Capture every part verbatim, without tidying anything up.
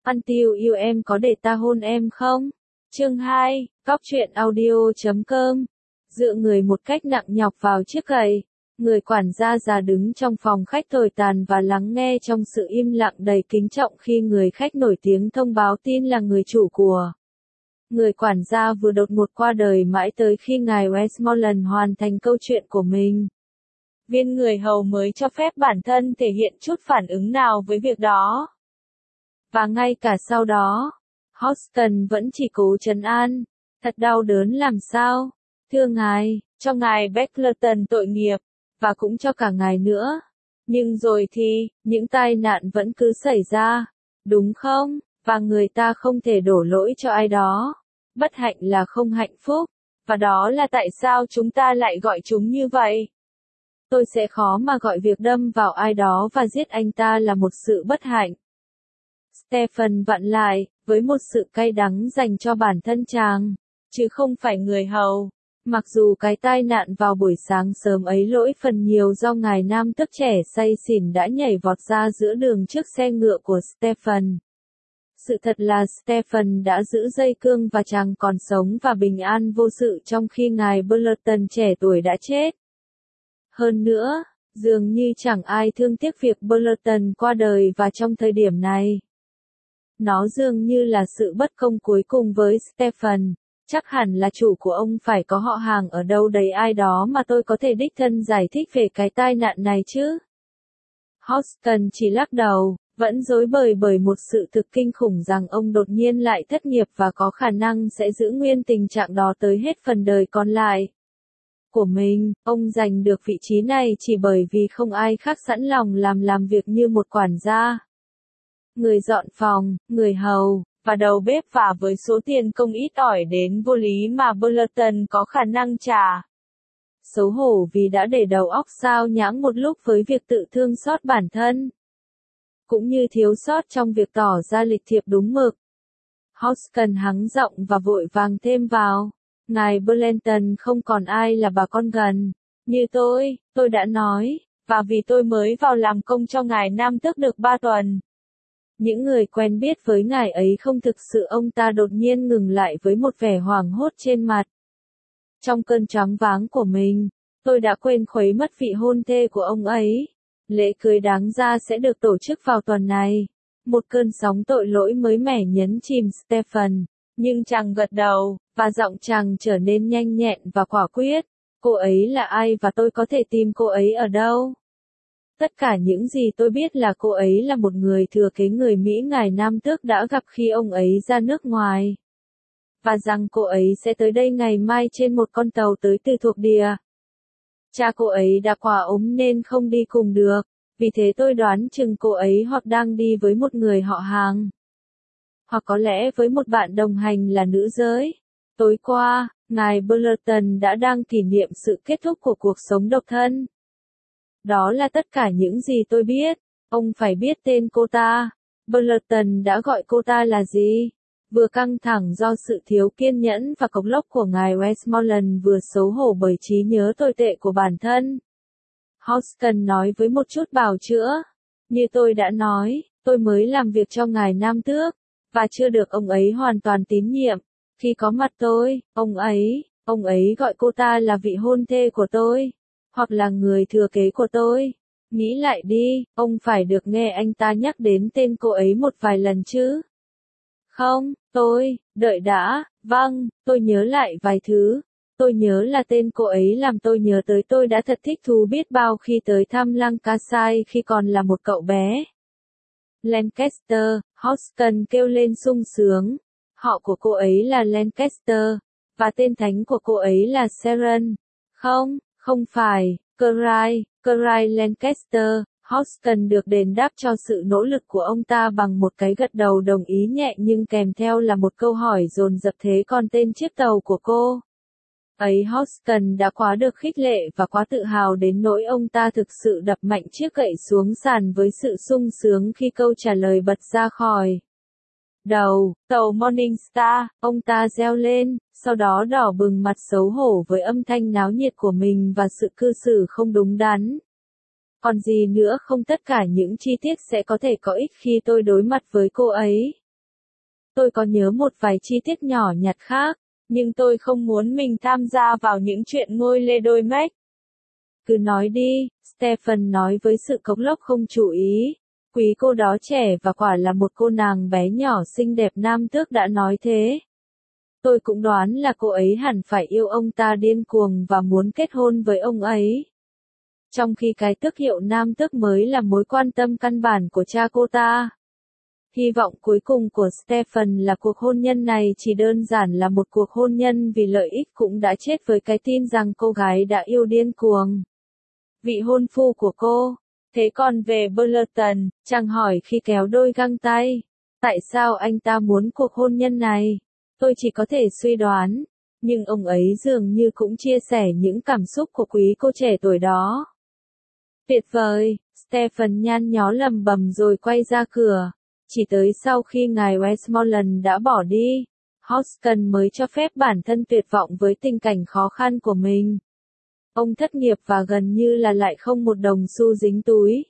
Until You em có để ta hôn em không? Chương hai, Cóc truyện audio chấm com. Dựa người một cách nặng nhọc vào chiếc gậy. Người quản gia già đứng trong phòng khách tồi tàn và lắng nghe trong sự im lặng đầy kính trọng khi người khách nổi tiếng thông báo tin là người chủ của. Người quản gia vừa đột ngột qua đời mãi tới khi ngài Westmoreland hoàn thành câu chuyện của mình. Viên người hầu mới cho phép bản thân thể hiện chút phản ứng nào với việc đó. Và ngay cả sau đó, Houston vẫn chỉ cố trấn an. Thật đau đớn làm sao? Thưa ngài, cho ngài Becklerton tội nghiệp, và cũng cho cả ngài nữa. Nhưng rồi thì, những tai nạn vẫn cứ xảy ra, đúng không? Và người ta không thể đổ lỗi cho ai đó. Bất hạnh là không hạnh phúc, và đó là tại sao chúng ta lại gọi chúng như vậy. Tôi sẽ khó mà gọi việc đâm vào ai đó và giết anh ta là một sự bất hạnh. Stephen vặn lại, với một sự cay đắng dành cho bản thân chàng, chứ không phải người hầu. Mặc dù cái tai nạn vào buổi sáng sớm ấy lỗi phần nhiều do ngài nam tước trẻ say xỉn đã nhảy vọt ra giữa đường trước xe ngựa của Stephen. Sự thật là Stephen đã giữ dây cương và chàng còn sống và bình an vô sự trong khi ngài Becklerton trẻ tuổi đã chết. Hơn nữa, dường như chẳng ai thương tiếc việc Becklerton qua đời và trong thời điểm này. Nó dường như là sự bất công cuối cùng với Stephen. Chắc hẳn là chủ của ông phải có họ hàng ở đâu đấy ai đó mà tôi có thể đích thân giải thích về cái tai nạn này chứ. Houston chỉ lắc đầu, vẫn rối bời bởi một sự thực kinh khủng rằng ông đột nhiên lại thất nghiệp và có khả năng sẽ giữ nguyên tình trạng đó tới hết phần đời còn lại của mình. Ông giành được vị trí này chỉ bởi vì không ai khác sẵn lòng làm làm việc như một quản gia, người dọn phòng, người hầu, và đầu bếp, và với số tiền công ít ỏi đến vô lý mà Becklerton có khả năng trả. Xấu hổ vì đã để đầu óc sao nhãng một lúc với việc tự thương xót bản thân, cũng như thiếu sót trong việc tỏ ra lịch thiệp đúng mực. Houston hắng giọng và vội vàng thêm vào. Ngài Becklerton không còn ai là bà con gần, như tôi, tôi đã nói, và vì tôi mới vào làm công cho ngài nam tước được ba tuần. Những người quen biết với ngài ấy không thực sự. Ông ta đột nhiên ngừng lại với một vẻ hoảng hốt trên mặt. Trong cơn choáng váng của mình, tôi đã quên khuấy mất vị hôn thê của ông ấy. Lễ cưới đáng ra sẽ được tổ chức vào tuần này. Một cơn sóng tội lỗi mới mẻ nhấn chìm Stephen, nhưng chàng gật đầu, và giọng chàng trở nên nhanh nhẹn và quả quyết. Cô ấy là ai và tôi có thể tìm cô ấy ở đâu? Tất cả những gì tôi biết là cô ấy là một người thừa kế người Mỹ ngài nam tước đã gặp khi ông ấy ra nước ngoài. Và rằng cô ấy sẽ tới đây ngày mai trên một con tàu tới từ thuộc địa. Cha cô ấy đã quá ốm nên không đi cùng được, vì thế tôi đoán chừng cô ấy hoặc đang đi với một người họ hàng, hoặc có lẽ với một bạn đồng hành là nữ giới. Tối qua, ngài Becklerton đã đang kỷ niệm sự kết thúc của cuộc sống độc thân. Đó là tất cả những gì tôi biết. Ông phải biết tên cô ta. Becklerton đã gọi cô ta là gì? Vừa căng thẳng do sự thiếu kiên nhẫn và cộc lốc của ngài Westmoreland, vừa xấu hổ bởi trí nhớ tồi tệ của bản thân. Houston nói với một chút bào chữa. Như tôi đã nói, tôi mới làm việc cho ngài nam tước, và chưa được ông ấy hoàn toàn tín nhiệm. Khi có mặt tôi, ông ấy, ông ấy gọi cô ta là vị hôn thê của tôi, hoặc là người thừa kế của tôi. Nghĩ lại đi, ông phải được nghe anh ta nhắc đến tên cô ấy một vài lần chứ. Không, tôi, đợi đã, vâng, tôi nhớ lại vài thứ. Tôi nhớ là tên cô ấy làm tôi nhớ tới tôi đã thật thích thú biết bao khi tới thăm Lancashire khi còn là một cậu bé. Lancaster, Houston kêu lên sung sướng. Họ của cô ấy là Lancaster, và tên thánh của cô ấy là Sharon. Không, không phải, Cry, Cry Lancaster. Houston được đền đáp cho sự nỗ lực của ông ta bằng một cái gật đầu đồng ý nhẹ, nhưng kèm theo là một câu hỏi dồn dập: thế còn tên chiếc tàu của cô ấy? Houston đã quá được khích lệ và quá tự hào đến nỗi ông ta thực sự đập mạnh chiếc gậy xuống sàn với sự sung sướng khi câu trả lời bật ra khỏi đầu. Tàu Morning Star, ông ta reo lên, sau đó đỏ bừng mặt xấu hổ với âm thanh náo nhiệt của mình và sự cư xử không đúng đắn. Còn gì nữa không? Tất cả những chi tiết sẽ có thể có ích khi tôi đối mặt với cô ấy. Tôi có nhớ một vài chi tiết nhỏ nhặt khác, nhưng tôi không muốn mình tham gia vào những chuyện ngôi lê đôi mếch. Cứ nói đi, Stephen nói với sự cộc lốc không chú ý. Quý cô đó trẻ và quả là một cô nàng bé nhỏ xinh đẹp, nam tước đã nói thế. Tôi cũng đoán là cô ấy hẳn phải yêu ông ta điên cuồng và muốn kết hôn với ông ấy. Trong khi cái tước hiệu nam tước mới là mối quan tâm căn bản của cha cô ta. Hy vọng cuối cùng của Stephen là cuộc hôn nhân này chỉ đơn giản là một cuộc hôn nhân vì lợi ích, cũng đã chết với cái tin rằng cô gái đã yêu điên cuồng vị hôn phu của cô. Thế còn về Burleton, chàng hỏi khi kéo đôi găng tay. Tại sao anh ta muốn cuộc hôn nhân này? Tôi chỉ có thể suy đoán, nhưng ông ấy dường như cũng chia sẻ những cảm xúc của quý cô trẻ tuổi đó. Tuyệt vời, Stephen nhăn nhó lầm bầm rồi quay ra cửa. Chỉ tới sau khi ngài Westmoreland đã bỏ đi, Hodgson mới cho phép bản thân tuyệt vọng với tình cảnh khó khăn của mình. Ông thất nghiệp và gần như là lại không một đồng xu dính túi.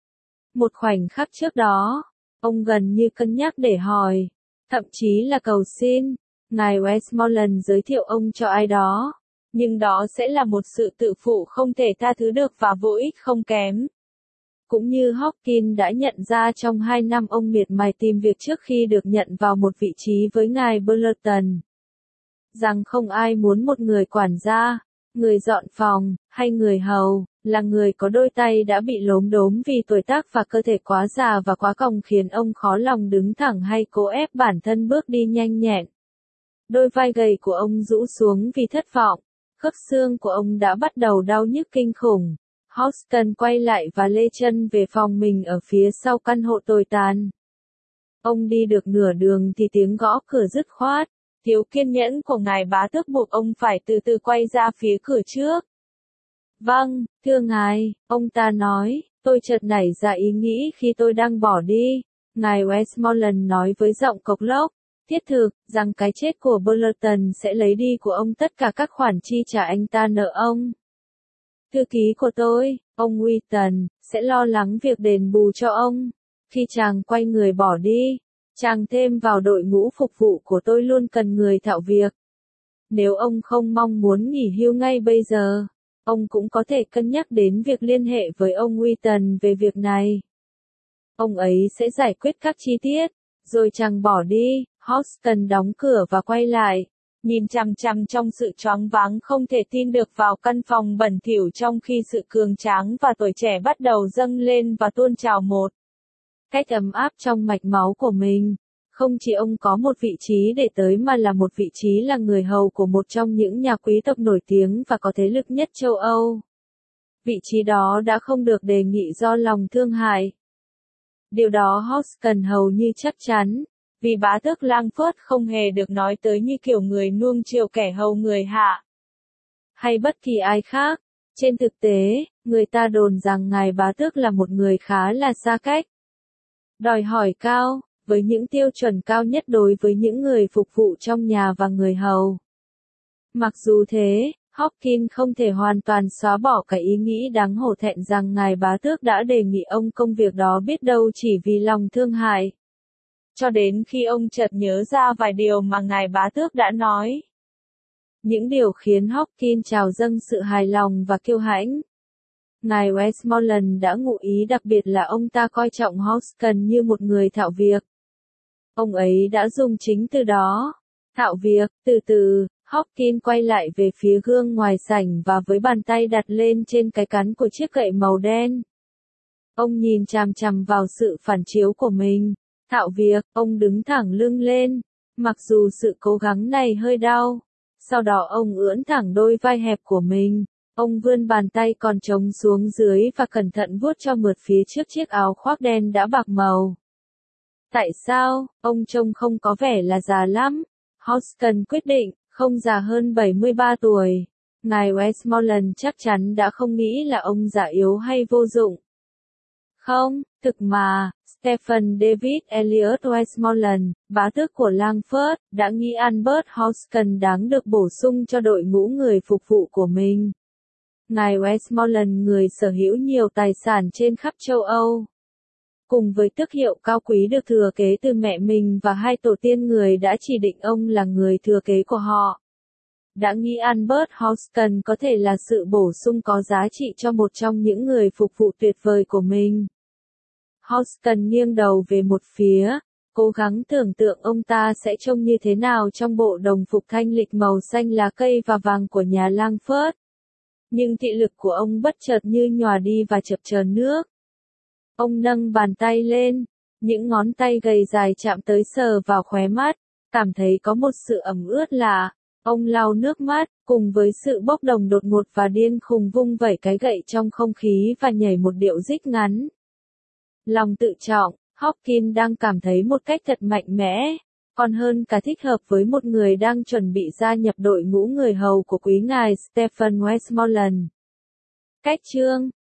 Một khoảnh khắc trước đó, ông gần như cân nhắc để hỏi, thậm chí là cầu xin, ngài Westmoreland giới thiệu ông cho ai đó. Nhưng đó sẽ là một sự tự phụ không thể tha thứ được và vô ích không kém. Cũng như Hopkins đã nhận ra trong hai năm ông miệt mài tìm việc trước khi được nhận vào một vị trí với ngài Burleton. Rằng không ai muốn một người quản gia, người dọn phòng, hay người hầu, là người có đôi tay đã bị lốm đốm vì tuổi tác và cơ thể quá già và quá còng khiến ông khó lòng đứng thẳng hay cố ép bản thân bước đi nhanh nhẹn. Đôi vai gầy của ông rũ xuống vì thất vọng, khớp xương của ông đã bắt đầu đau nhức kinh khủng. Hodgson quay lại và lê chân về phòng mình ở phía sau căn hộ tồi tàn. Ông đi được nửa đường thì tiếng gõ cửa dứt khoát. Thiếu kiên nhẫn của ngài bá tước buộc ông phải từ từ quay ra phía cửa trước. Vâng, thưa ngài, ông ta nói, tôi chợt nảy ra ý nghĩ khi tôi đang bỏ đi. Ngài Westmoreland nói với giọng cộc lốc, thiết thực, rằng cái chết của Burleton sẽ lấy đi của ông tất cả các khoản chi trả anh ta nợ ông. Thư ký của tôi, ông Wheaton, sẽ lo lắng việc đền bù cho ông. Khi chàng quay người bỏ đi, chàng thêm vào đội ngũ phục vụ của tôi luôn cần người thạo việc. Nếu ông không mong muốn nghỉ hưu ngay bây giờ, ông cũng có thể cân nhắc đến việc liên hệ với ông Wheaton về việc này. Ông ấy sẽ giải quyết các chi tiết. Rồi chàng bỏ đi. Hodgson đóng cửa và quay lại, nhìn chằm chằm trong sự choáng váng không thể tin được vào căn phòng bẩn thỉu, trong khi sự cường tráng và tuổi trẻ bắt đầu dâng lên và tuôn trào một cách ấm áp trong mạch máu của mình. Không chỉ ông có một vị trí để tới mà là một vị trí là người hầu của một trong những nhà quý tộc nổi tiếng và có thế lực nhất châu Âu. Vị trí đó đã không được đề nghị do lòng thương hại. Điều đó Hodgson hầu như chắc chắn, vì bá tước Langford không hề được nói tới như kiểu người nuông chiều kẻ hầu người hạ, hay bất kỳ ai khác. Trên thực tế, người ta đồn rằng ngài bá tước là một người khá là xa cách, đòi hỏi cao, với những tiêu chuẩn cao nhất đối với những người phục vụ trong nhà và người hầu. Mặc dù thế, Hopkins không thể hoàn toàn xóa bỏ cái ý nghĩ đáng hổ thẹn rằng ngài bá tước đã đề nghị ông công việc đó biết đâu chỉ vì lòng thương hại. Cho đến khi ông chợt nhớ ra vài điều mà ngài bá tước đã nói. Những điều khiến Hopkins trào dâng sự hài lòng và kiêu hãnh. Ngài Westmoreland đã ngụ ý đặc biệt là ông ta coi trọng Hodgson như một người thạo việc. Ông ấy đã dùng chính từ đó. Thạo việc. Từ từ, Hopkins quay lại về phía gương ngoài sảnh và với bàn tay đặt lên trên cái cán của chiếc gậy màu đen. Ông nhìn chằm chằm vào sự phản chiếu của mình. Thạo việc, ông đứng thẳng lưng lên, mặc dù sự cố gắng này hơi đau. Sau đó ông ưỡn thẳng đôi vai hẹp của mình, ông vươn bàn tay còn trống xuống dưới và cẩn thận vuốt cho mượt phía trước chiếc áo khoác đen đã bạc màu. Tại sao, ông trông không có vẻ là già lắm? Hodgson quyết định, không già hơn bảy mươi ba tuổi. Ngài Westmoreland chắc chắn đã không nghĩ là ông già yếu hay vô dụng. Không, thực mà, Stephen David Elliot Westmoreland, bá tước của Langford, đã nghĩ Albert Hodgson đáng được bổ sung cho đội ngũ người phục vụ của mình. Ngài Westmoreland người sở hữu nhiều tài sản trên khắp châu Âu. cùng với tước hiệu cao quý được thừa kế từ mẹ mình và hai tổ tiên người đã chỉ định ông là người thừa kế của họ. Đã nghĩ Albert Houston có thể là sự bổ sung có giá trị cho một trong những người phục vụ tuyệt vời của mình. Houston nghiêng đầu về một phía, cố gắng tưởng tượng ông ta sẽ trông như thế nào trong bộ đồng phục thanh lịch màu xanh lá cây và vàng của nhà Langford. Nhưng thị lực của ông bất chợt như nhòa đi và chập chờn nước. Ông nâng bàn tay lên, những ngón tay gầy dài chạm tới sờ vào khóe mắt, cảm thấy có một sự ẩm ướt lạ. Ông lau nước mắt, cùng với sự bốc đồng đột ngột và điên khùng vung vẩy cái gậy trong không khí và nhảy một điệu rít ngắn. Lòng tự trọng, Hopkins đang cảm thấy một cách thật mạnh mẽ, còn hơn cả thích hợp với một người đang chuẩn bị gia nhập đội ngũ người hầu của quý ngài Stephen Westmoreland. Cách chương